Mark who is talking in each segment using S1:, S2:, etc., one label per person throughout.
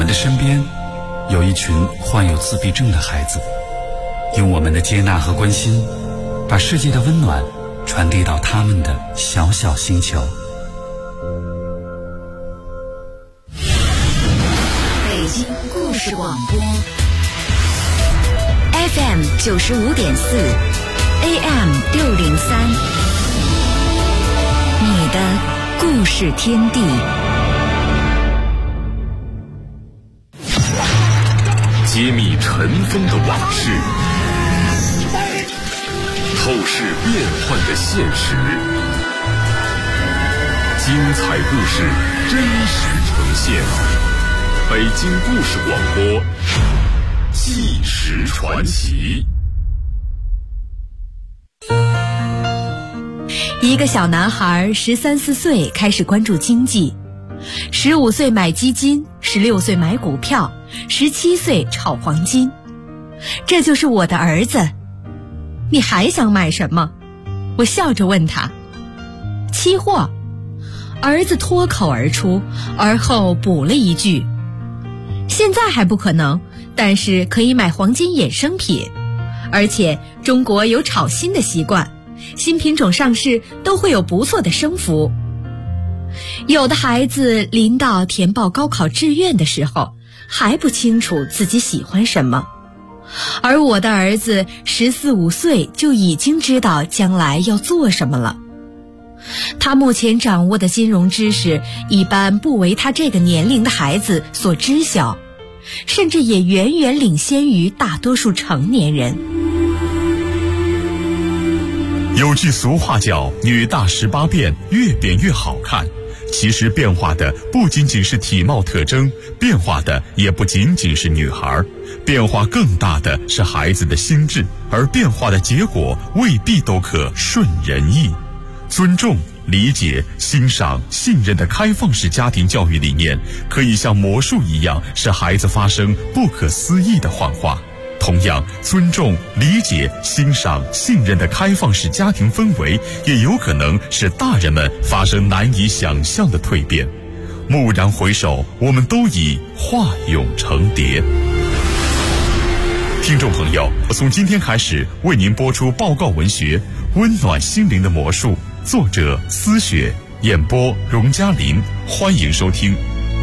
S1: 们的身边有一群患有自闭症的孩子，用我们的接纳和关心，把世界的温暖传递到他们的小小星球。
S2: 北京故事广播 FM 95.4 AM 603，你的故事天地。
S3: 揭秘尘封的往事，透视变幻的现实，精彩故事真实呈现。北京故事广播，纪实传奇。
S4: 一个小男孩13、14岁开始关注经济，15岁买基金，16岁买股票，17岁炒黄金。这就是我的儿子。你还想买什么？我笑着问他。期货。儿子脱口而出，而后补了一句，现在还不可能，但是可以买黄金衍生品，而且中国有炒新的习惯，新品种上市都会有不错的升幅。有的孩子临到填报高考志愿的时候还不清楚自己喜欢什么，而我的儿子14、15岁就已经知道将来要做什么了。他目前掌握的金融知识一般不为他这个年龄的孩子所知晓，甚至也远远领先于大多数成年人。
S5: 有句俗话叫女大18变，越变越好看。其实变化的不仅仅是体貌特征，变化的也不仅仅是女孩，变化更大的是孩子的心智，而变化的结果未必都可顺人意。尊重、理解、欣赏、信任的开放式家庭教育理念，可以像魔术一样使孩子发生不可思议的幻化。同样，尊重、理解、欣赏、信任的开放式家庭氛围，也有可能使大人们发生难以想象的蜕变。蓦然回首，我们都已化蛹成蝶。听众朋友，从今天开始为您播出报告文学《温暖心灵的魔术》，作者思雪，演播荣嘉林，欢迎收听。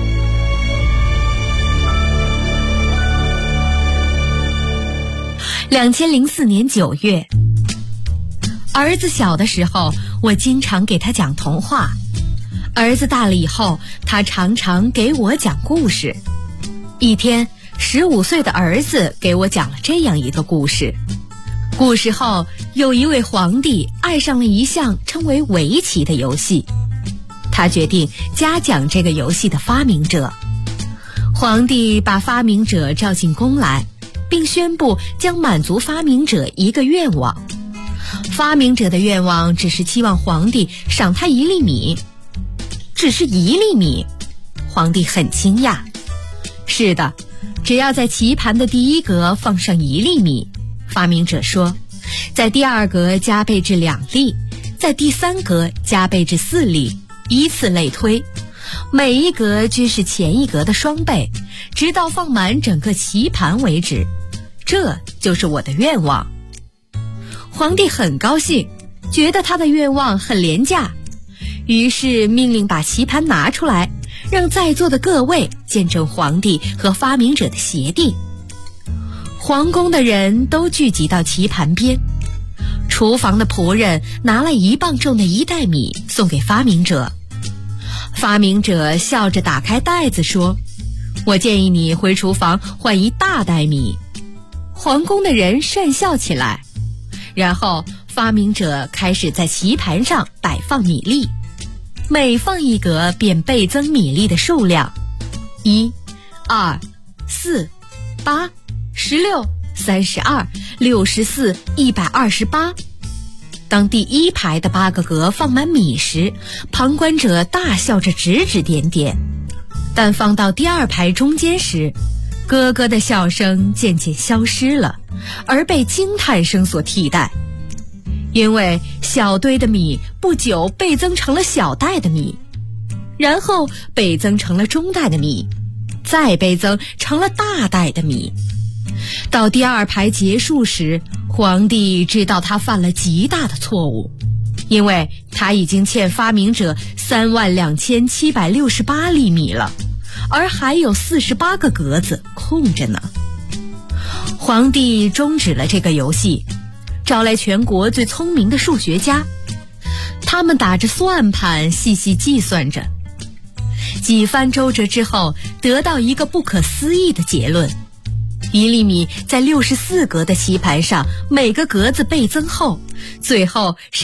S4: 2004年9月，儿子小的时候，我经常给他讲童话；儿子大了以后，他常常给我讲故事。一天，15岁的儿子给我讲了这样一个故事。古时候，有一位皇帝爱上了一项称为围棋的游戏，他决定嘉奖这个游戏的发明者。皇帝把发明者召进宫来，并宣布将满足发明者一个愿望。发明者的愿望只是期望皇帝赏他1粒米。只是1粒米？皇帝很惊讶。是的，只要在棋盘的第一格放上1粒米。发明者说，在第二格加倍至2粒，在第3格加倍至4粒，依次类推，每一格均是前一格的双倍，直到放满整个棋盘为止。这就是我的愿望。皇帝很高兴，觉得他的愿望很廉价，于是命令把棋盘拿出来，让在座的各位见证皇帝和发明者的协定。皇宫的人都聚集到棋盘边，厨房的仆人拿了1磅重的1袋米送给发明者。发明者笑着打开袋子说，我建议你回厨房换1大袋米。皇宫的人讪笑起来，然后发明者开始在棋盘上摆放米粒，每放一格便倍增米粒的数量，1、2、4、8、16、32、64、128。当第一排的8个格放满米时，旁观者大笑着指指点点，但放到第2排中间时，咯咯的笑声渐渐消失了，而被惊叹声所替代。因为小堆的米不久倍增成了小袋的米，然后倍增成了中袋的米， 再倍增成了大袋的米。到第2排结束时，皇帝知道他犯了极大的错误，因为他已经欠发明者32768粒米了，而还有48个格子空着呢。皇帝终止了这个游戏，招来全国最聪明的数学家，他们打着算盘细细计算着，几番周折之后，得到一个不可思议的结论：1粒米在64格的棋盘上，每个格子倍增后，最后是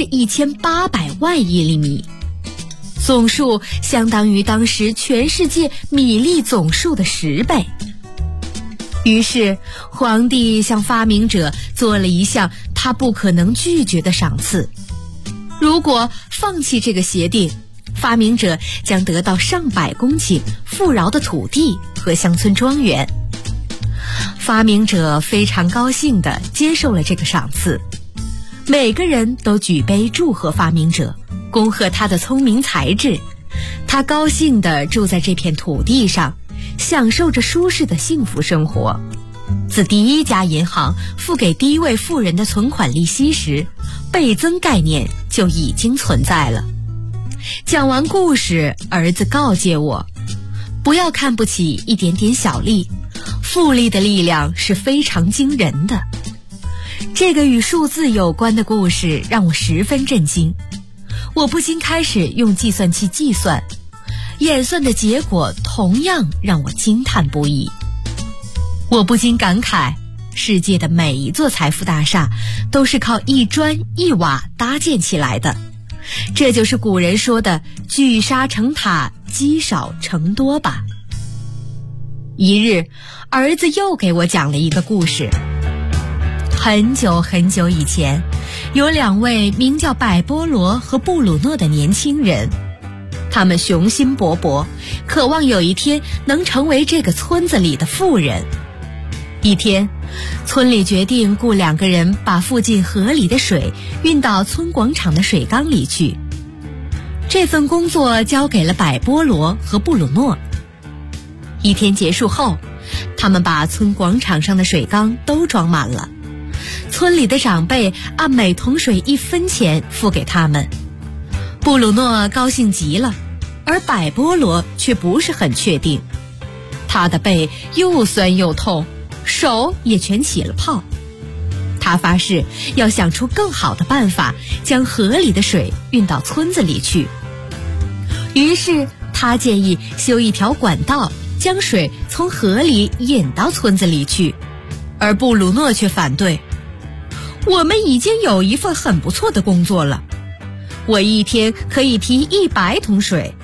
S4: 1800万亿粒米，总数相当于当时全世界米粒总数的10倍。于是，皇帝向发明者做了一项他不可能拒绝的赏赐：如果放弃这个协定，发明者将得到上百公顷富饶的土地和乡村庄园。发明者非常高兴地接受了这个赏赐，每个人都举杯祝贺发明者，恭贺他的聪明才智。他高兴地住在这片土地上，享受着舒适的幸福生活。自第1家银行付给第1位富人的存款利息时，倍增概念就已经存在了。讲完故事，儿子告诫我，不要看不起一点点小利，复利的力量是非常惊人的。这个与数字有关的故事让我十分震惊，我不禁开始用计算器计算，演算的结果同样让我惊叹不已。我不禁感慨，世界的每一座财富大厦都是靠一砖一瓦搭建起来的，这就是古人说的聚沙成塔，积少成多吧。一日，儿子又给我讲了一个故事。很久很久以前，有2位名叫百波罗和布鲁诺的年轻人，他们雄心勃勃，渴望有一天能成为这个村子里的富人。一天，村里决定雇2个人把附近河里的水运到村广场的水缸里去。这份工作交给了百波罗和布鲁诺。一天结束后，他们把村广场上的水缸都装满了。村里的长辈按每桶水1分钱付给他们。布鲁诺高兴极了，而百波罗却不是很确定。他的背又酸又痛，手也全起了泡。他发誓要想出更好的办法，将河里的水运到村子里去。于是他建议修一条管道，将水从河里引到村子里去。而布鲁诺却反对，我们已经有一份很不错的工作了，我一天可以提100桶水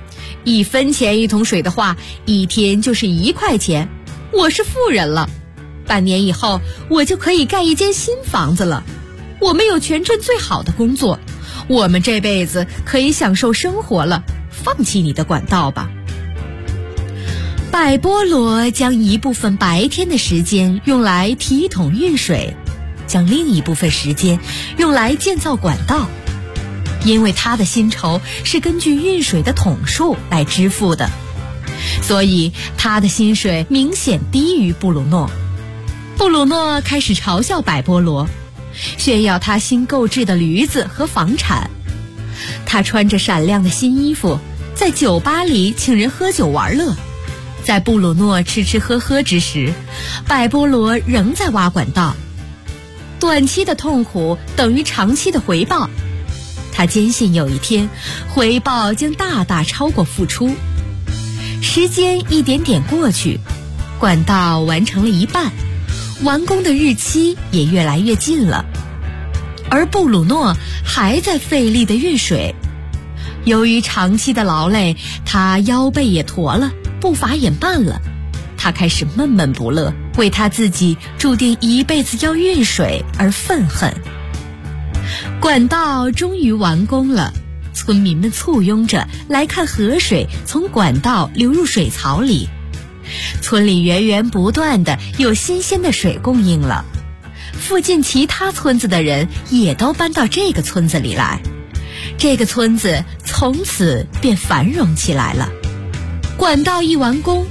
S4: ，1分钱1桶水的话，一天就是1块钱，我是富人了。半年以后，我就可以盖一间新房子了。我们有全镇最好的工作，我们这辈子可以享受生活了，放弃你的管道吧。百波罗将一部分白天的时间用来提桶运水，将另一部分时间用来建造管道，因为他的薪酬是根据运水的桶数来支付的，所以他的薪水明显低于布鲁诺。布鲁诺开始嘲笑百波罗，炫耀他新购置的驴子和房产。他穿着闪亮的新衣服，在酒吧里请人喝酒玩乐。在布鲁诺吃吃喝喝之时，百波罗仍在挖管道。短期的痛苦等于长期的回报，他坚信有一天回报将大大超过付出。时间一点点过去，管道完成了一半，完工的日期也越来越近了。而布鲁诺还在费力地运水，由于长期的劳累，他腰背也驼了，步伐也慢了。他开始闷闷不乐，为他自己注定一辈子要运水而愤恨。管道终于完工了，村民们簇拥着来看河水从管道流入水槽里。村里源源不断的有新鲜的水供应了，附近其他村子的人也都搬到这个村子里来，这个村子从此便繁荣起来了。管道一完工，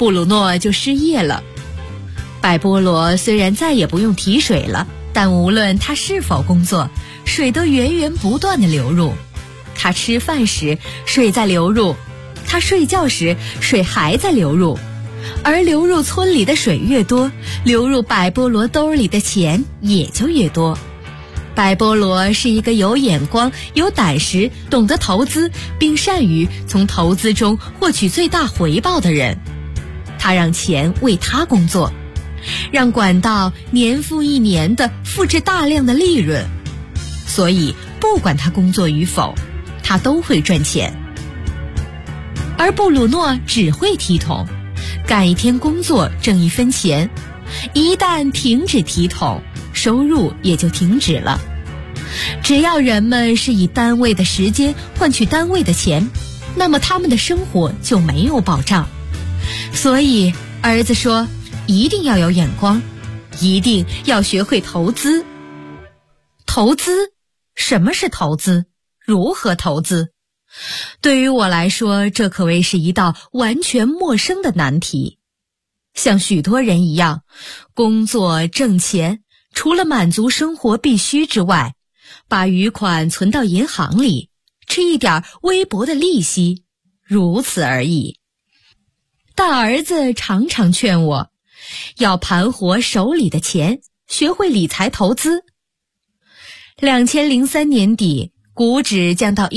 S4: 布鲁诺就失业了。白波罗虽然再也不用提水了，但无论他是否工作，水都源源不断地流入。他吃饭时，水在流入；他睡觉时，水还在流入。而流入村里的水越多，流入白波罗兜里的钱也就越多。白波罗是一个有眼光、有胆识、懂得投资，并善于从投资中获取最大回报的人。他让钱为他工作，让管道年复一年地复制大量的利润，所以不管他工作与否，他都会赚钱。而布鲁诺只会提桶，干一天工作挣1分钱，一旦停止提桶，收入也就停止了。只要人们是以单位的时间换取单位的钱，那么他们的生活就没有保障。所以儿子说，一定要有眼光，一定要学会投资。投资？什么是投资？如何投资？对于我来说，这可谓是一道完全陌生的难题。像许多人一样，工作挣钱，除了满足生活必须之外，把余款存到银行里，吃一点微薄的利息，如此而已。但儿子常常劝我，要盘活手里的钱，学会理财投资。2003年底，股指降到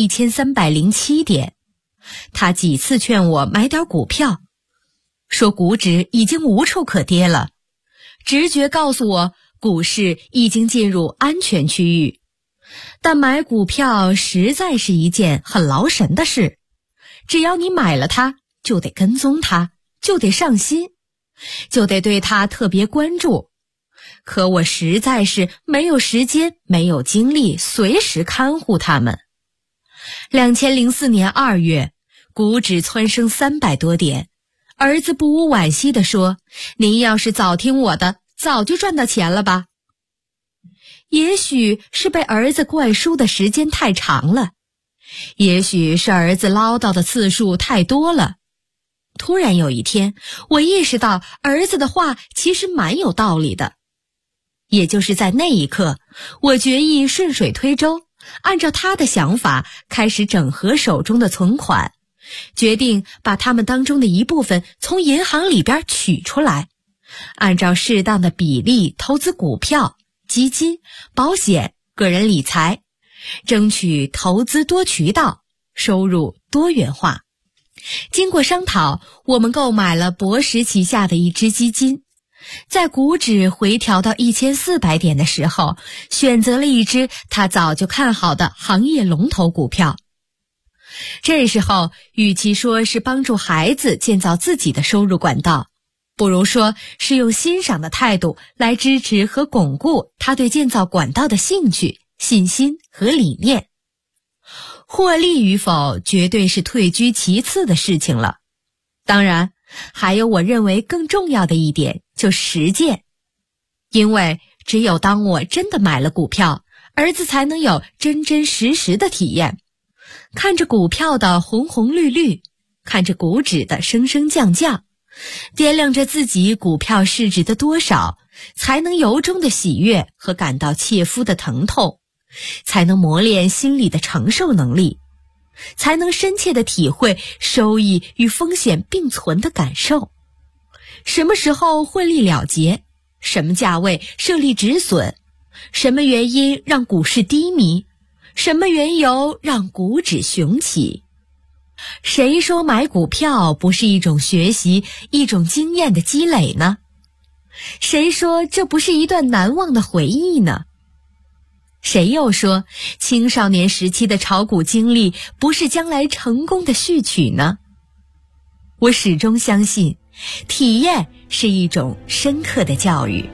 S4: 1307点，他几次劝我买点股票，说股指已经无处可跌了，直觉告诉我股市已经进入安全区域。但买股票实在是一件很劳神的事，只要你买了它，就得跟踪它，就得上心，就得对它特别关注。可我实在是没有时间，没有精力随时看护它们。2004年2月，股指蹿升300多点，儿子不无惋惜地说，您要是早听我的，早就赚到钱了吧。也许是被儿子灌输的时间太长了，也许是儿子唠叨的次数太多了。突然有一天，我意识到儿子的话其实蛮有道理的。也就是在那一刻，我决意顺水推舟，按照他的想法开始整合手中的存款，决定把他们当中的一部分从银行里边取出来，按照适当的比例投资股票、基金、保险、个人理财，争取投资多渠道，收入多元化。经过商讨，我们购买了博时旗下的一支基金，在股指回调到1400点的时候，选择了一支他早就看好的行业龙头股票。这时候，与其说是帮助孩子建造自己的收入管道，不如说是用欣赏的态度来支持和巩固他对建造管道的兴趣、信心和理念。获利与否绝对是退居其次的事情了。当然，还有我认为更重要的一点，就是实践。因为只有当我真的买了股票，儿子才能有真真实实的体验。看着股票的红红绿绿，看着股指的升升降降，掂量着自己股票市值的多少，才能由衷的喜悦和感到切肤的疼痛，才能磨练心理的承受能力，才能深切地体会收益与风险并存的感受。什么时候获利了结？什么价位设立止损？什么原因让股市低迷？什么缘由让股指雄起？谁说买股票不是一种学习、一种经验的积累呢？谁说这不是一段难忘的回忆呢？谁又说青少年时期的炒股经历不是将来成功的序曲呢？我始终相信，体验是一种深刻的教育。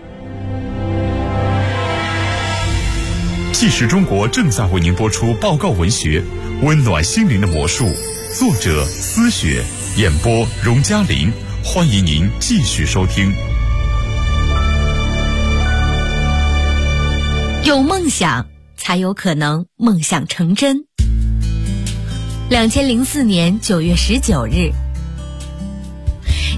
S5: 纪实中国正在为您播出报告文学《温暖心灵的魔术》，作者思雪，演播荣嘉玲。欢迎您继续收听。
S4: 有梦想，才有可能梦想成真。2004年9月19日，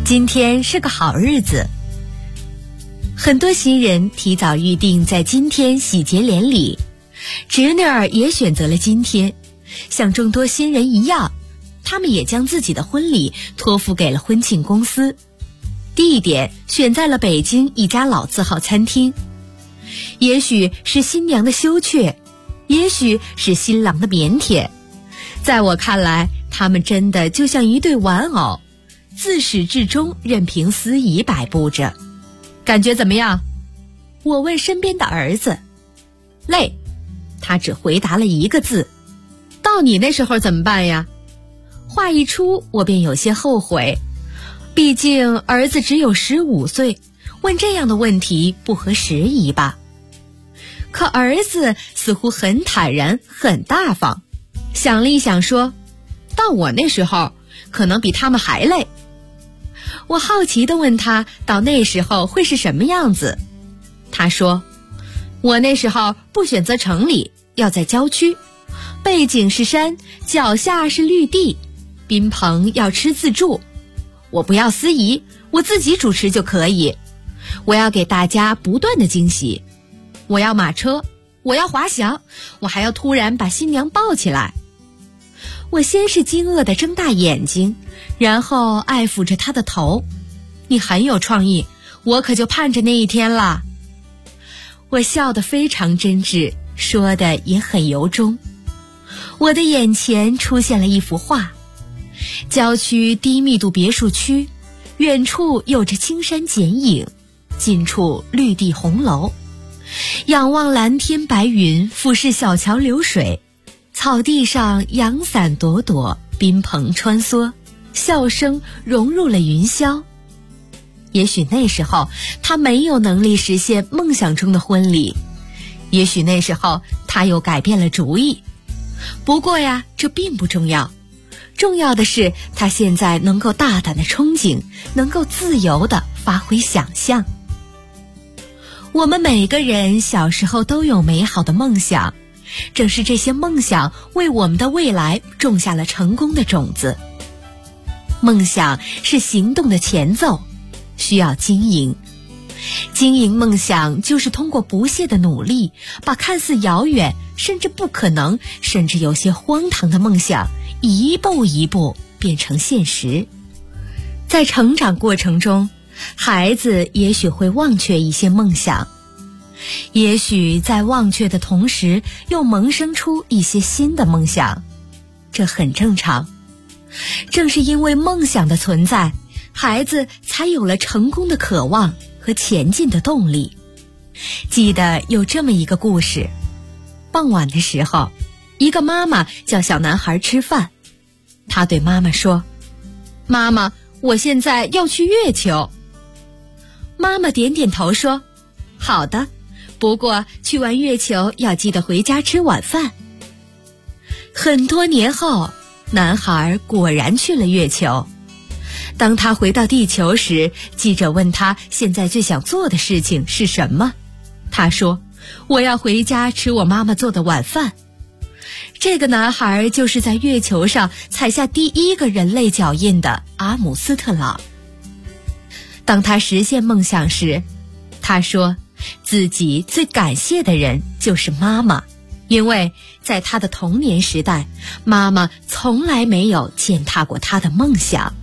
S4: 今天是个好日子，很多新人提早预定在今天喜结连理，侄女儿也选择了今天。像众多新人一样，他们也将自己的婚礼托付给了婚庆公司，地点选在了北京一家老字号餐厅。也许是新娘的羞怯，也许是新郎的腼腆，在我看来，他们真的就像一对玩偶，自始至终任凭司仪摆布着。感觉怎么样？我问身边的儿子。累。他只回答了一个字。到你那时候怎么办呀？话一出，我便有些后悔。毕竟儿子只有15岁，问这样的问题不合时宜吧。可儿子似乎很坦然，很大方，想了一想说，到我那时候可能比他们还累。我好奇地问他，到那时候会是什么样子？他说，我那时候不选择城里，要在郊区，背景是山，脚下是绿地，宾朋要吃自助，我不要司仪，我自己主持就可以。我要给大家不断的惊喜，我要马车，我要滑翔，我还要突然把新娘抱起来。我先是惊愕地睁大眼睛，然后爱抚着她的头。你很有创意，我可就盼着那一天了。我笑得非常真挚，说的也很由衷。我的眼前出现了一幅画，郊区低密度别墅区，远处有着青山剪影，近处绿地红楼，仰望蓝天白云，俯视小桥流水，草地上阳伞朵朵，宾朋穿梭，笑声融入了云霄。也许那时候他没有能力实现梦想中的婚礼，也许那时候他又改变了主意。不过呀，这并不重要，重要的是他现在能够大胆的憧憬，能够自由的发挥想象。我们每个人小时候都有美好的梦想，正是这些梦想为我们的未来种下了成功的种子。梦想是行动的前奏，需要经营。经营梦想就是通过不懈的努力，把看似遥远，甚至不可能，甚至有些荒唐的梦想一步一步变成现实。在成长过程中，孩子也许会忘却一些梦想，也许在忘却的同时又萌生出一些新的梦想，这很正常。正是因为梦想的存在，孩子才有了成功的渴望和前进的动力。记得有这么一个故事，傍晚的时候，一个妈妈叫小男孩吃饭，他对妈妈说，妈妈，我现在要去月球。妈妈点点头说，好的，不过去完月球要记得回家吃晚饭。很多年后，男孩果然去了月球。当他回到地球时，记者问他现在最想做的事情是什么？他说，我要回家吃我妈妈做的晚饭。这个男孩就是在月球上踩下第一个人类脚印的阿姆斯特朗。当他实现梦想时，他说自己最感谢的人就是妈妈，因为在他的童年时代，妈妈从来没有践踏过他的梦想。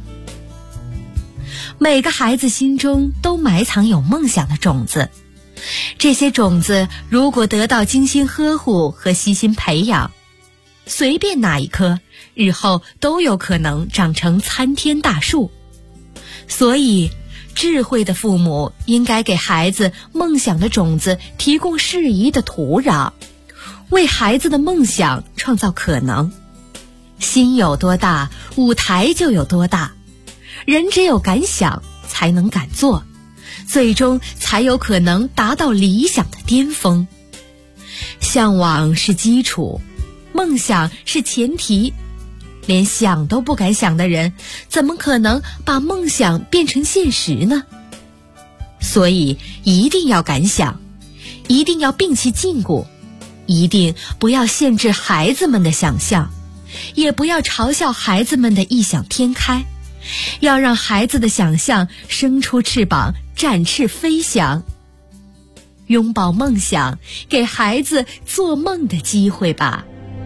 S4: 每个孩子心中都埋藏有梦想的种子，这些种子如果得到精心呵护和悉心培养，随便哪一棵，日后都有可能长成参天大树。所以，智慧的父母应该给孩子梦想的种子提供适宜的土壤，为孩子的梦想创造可能。心有多大，舞台就有多大。人只有敢想，才能敢做，最终才有可能达到理想的巅峰。向往是基础，梦想是前提。连想都不敢想的人，怎么可能把梦想变成现实呢？所以一定要敢想，一定要摒弃禁锢，一定不要限制孩子们的想象，也不要嘲笑孩子们的异想天开， 要让孩子的想象生出翅膀，展翅飞翔。拥抱梦想，给孩子做梦的机会吧。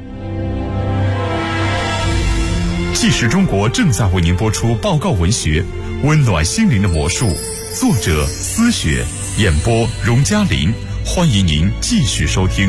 S5: 纪实中国正在为您播出报告文学《温暖心灵的魔术》，作者思雪，演播荣嘉林。欢迎您继续收听。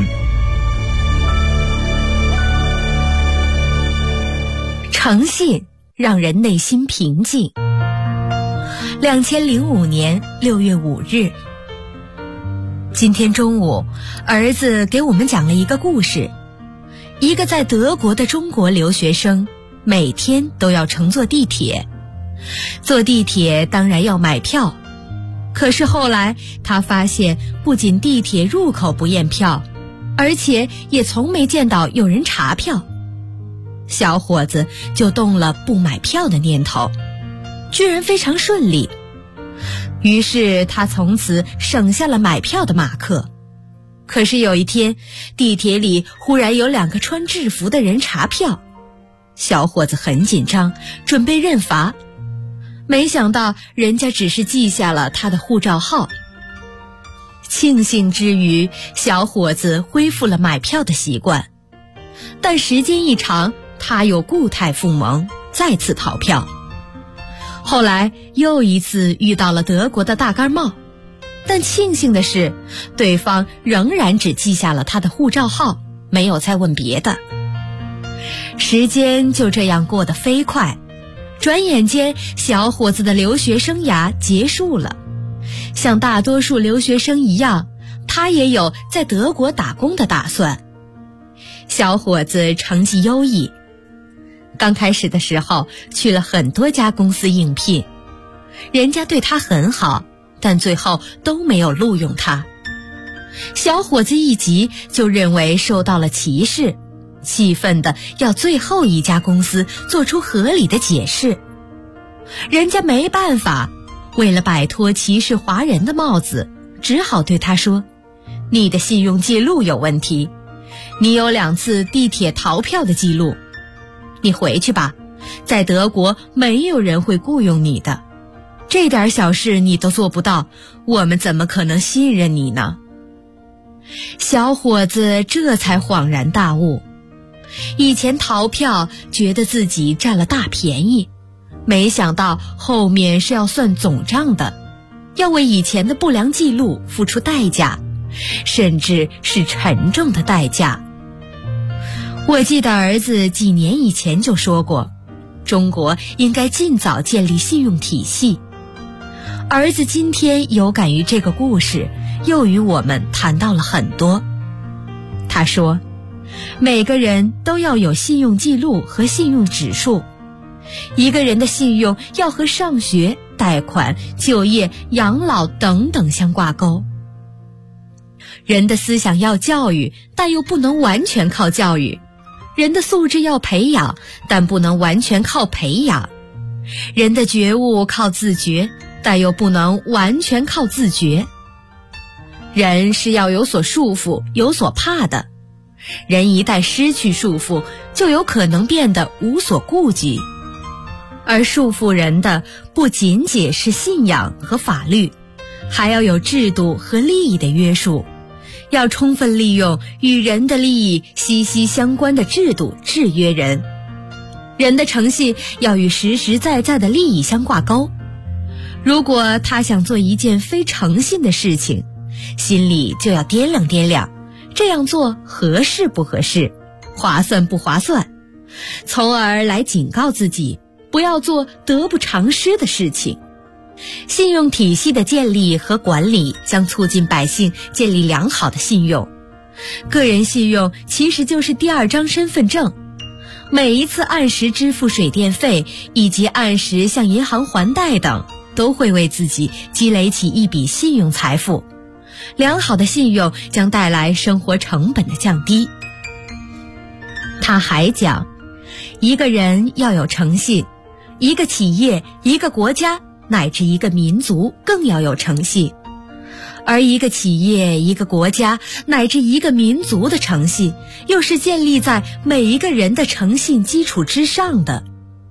S4: 诚信让人内心平静。2005年6月5日，今天中午，儿子给我们讲了一个故事。一个在德国的中国留学生，每天都要乘坐地铁。坐地铁当然要买票，可是后来他发现，不仅地铁入口不验票，而且也从没见到有人查票。小伙子就动了不买票的念头，居然非常顺利。于是他从此省下了买票的马克。可是有一天，地铁里忽然有2个穿制服的人查票，小伙子很紧张，准备认罚。没想到人家只是记下了他的护照号。庆幸之余，小伙子恢复了买票的习惯。但时间一长，他又故态复萌，再次逃票。后来又一次遇到了德国的大盖帽，但庆幸的是，对方仍然只记下了他的护照号，没有再问别的。时间就这样过得飞快，转眼间小伙子的留学生涯结束了。像大多数留学生一样，他也有在德国打工的打算。小伙子成绩优异，刚开始的时候去了很多家公司应聘，人家对他很好，但最后都没有录用他。小伙子一急就认为受到了歧视，气愤的要最后一家公司做出合理的解释。人家没办法，为了摆脱歧视华人的帽子，只好对他说：你的信用记录有问题，你有2次地铁逃票的记录，你回去吧，在德国没有人会雇佣你的，这点小事你都做不到，我们怎么可能信任你呢？小伙子这才恍然大悟，以前逃票觉得自己占了大便宜，没想到后面是要算总账的，要为以前的不良记录付出代价，甚至是沉重的代价。我记得儿子几年以前就说过，中国应该尽早建立信用体系。儿子今天有感于这个故事，又与我们谈到了很多。他说，每个人都要有信用记录和信用指数，一个人的信用要和上学、贷款、就业、养老等等相挂钩。人的思想要教育，但又不能完全靠教育；人的素质要培养，但不能完全靠培养；人的觉悟靠自觉，但又不能完全靠自觉。人是要有所束缚，有所怕的。人一旦失去束缚，就有可能变得无所顾忌。而束缚人的不仅仅是信仰和法律，还要有制度和利益的约束，要充分利用与人的利益息息相关的制度制约人。人的诚信要与实实在在的利益相挂钩。如果他想做一件非诚信的事情，心里就要掂量掂量，这样做合适不合适，划算不划算，从而来警告自己不要做得不偿失的事情。信用体系的建立和管理将促进百姓建立良好的信用。个人信用其实就是第2张身份证，每一次按时支付水电费以及按时向银行还贷等，都会为自己积累起一笔信用财富。良好的信用将带来生活成本的降低。他还讲，一个人要有诚信，一个企业、一个国家乃至一个民族更要有诚信。而一个企业、一个国家乃至一个民族的诚信，又是建立在每一个人的诚信基础之上的。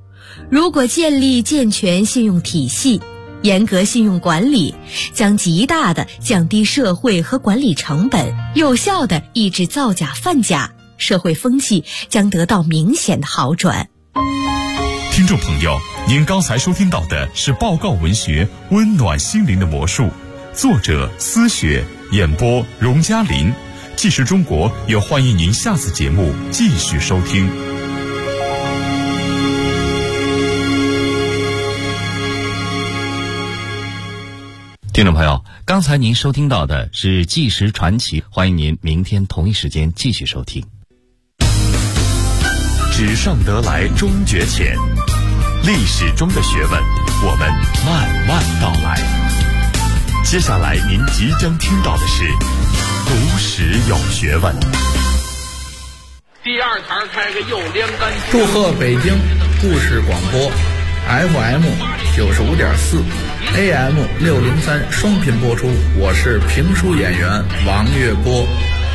S4: 如果建立健全信用体系，严格信用管理，将极大地降低社会和管理成本，有效地抑制造假贩假，社会风气将得到明显的好转。
S5: 听众朋友，您刚才收听到的是报告文学《温暖心灵的魔术》，作者思雪，演播荣嘉林。纪实中国也欢迎您下次节目继续收听。
S6: 听众朋友，刚才您收听到的是纪实传奇，欢迎您明天同一时间继续收听。
S3: 纸上得来终觉浅，历史中的学问，我们慢慢道来。接下来您即将听到的是读史有学问。
S7: 第二台开个右连杆。
S8: 祝贺北京故事广播 FM 95.4 AM 603双频播出，我是评书演员王月波。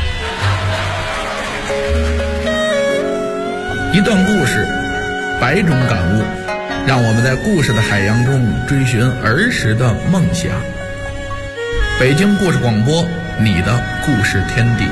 S8: 一段故事，100种感悟，让我们在故事的海洋中追寻儿时的梦想。北京故事广播，你的故事天地。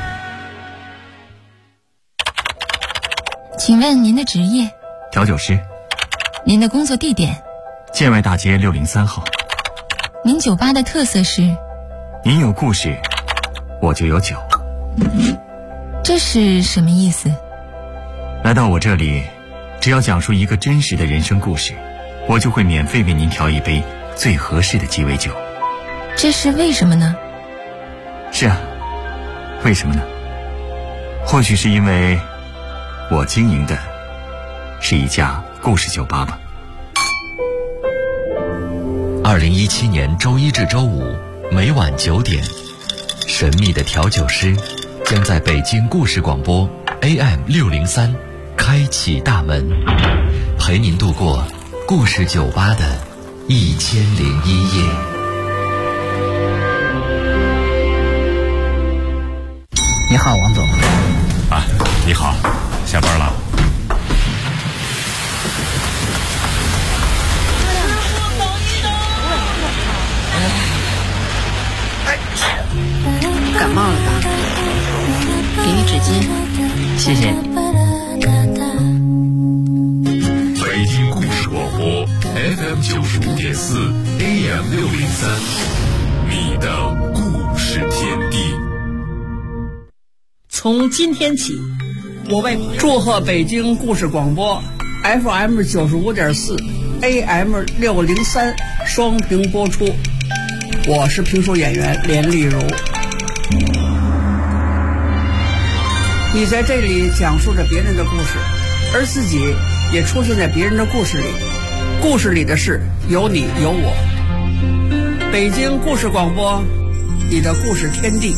S9: 请问您的职业？
S10: 调酒师。
S9: 您的工作地点？
S10: 建外大街603号。
S9: 您酒吧的特色是？
S10: 您有故事，我就有酒。
S9: 这是什么意思？
S10: 来到我这里，只要讲述一个真实的人生故事，我就会免费为您调一杯最合适的鸡尾酒。
S9: 这是为什么呢？
S10: 是啊，为什么呢？或许是因为我经营的是一家故事酒吧吧。
S11: 2017年周一至周五每晚9点，神秘的调酒师将在北京故事广播 AM 603开启大门，陪您度过故事酒吧的1001夜。
S12: 你好，王总。
S5: 啊，你好，下班了。
S13: 感冒了吧？给你纸巾。
S12: 谢谢。
S3: 北京故事广播 FM 95.4 AM 603，你的故事天地。
S14: 从今天起，我为祝贺北京故事广播 FM 95.4 AM 603双屏播出。我是评书演员连丽如。你在这里讲述着别人的故事，而自己也出现在别人的故事里。故事里的事有你有我。北京故事广播，你的故事天地。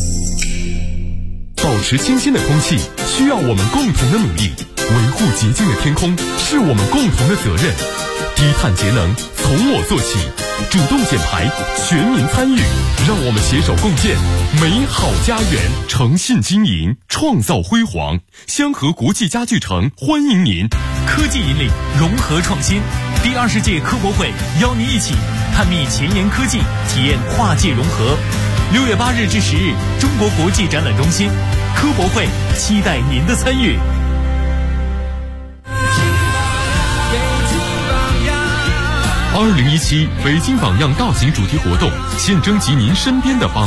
S3: 保持清新的空气需要我们共同的努力，维护洁净的天空是我们共同的责任。低碳节能从我做起，主动减排，全民参与，让我们携手共建美好家园。诚信经营，创造辉煌。香河国际家具城欢迎您。
S15: 科技引领，融合创新。第20届科博会邀您一起探秘前沿科技，体验跨界融合。6月8日至10日，中国国际展览中心科博会，期待您的参与。
S3: 2017北京榜样大型主题活动，现征集您身边的榜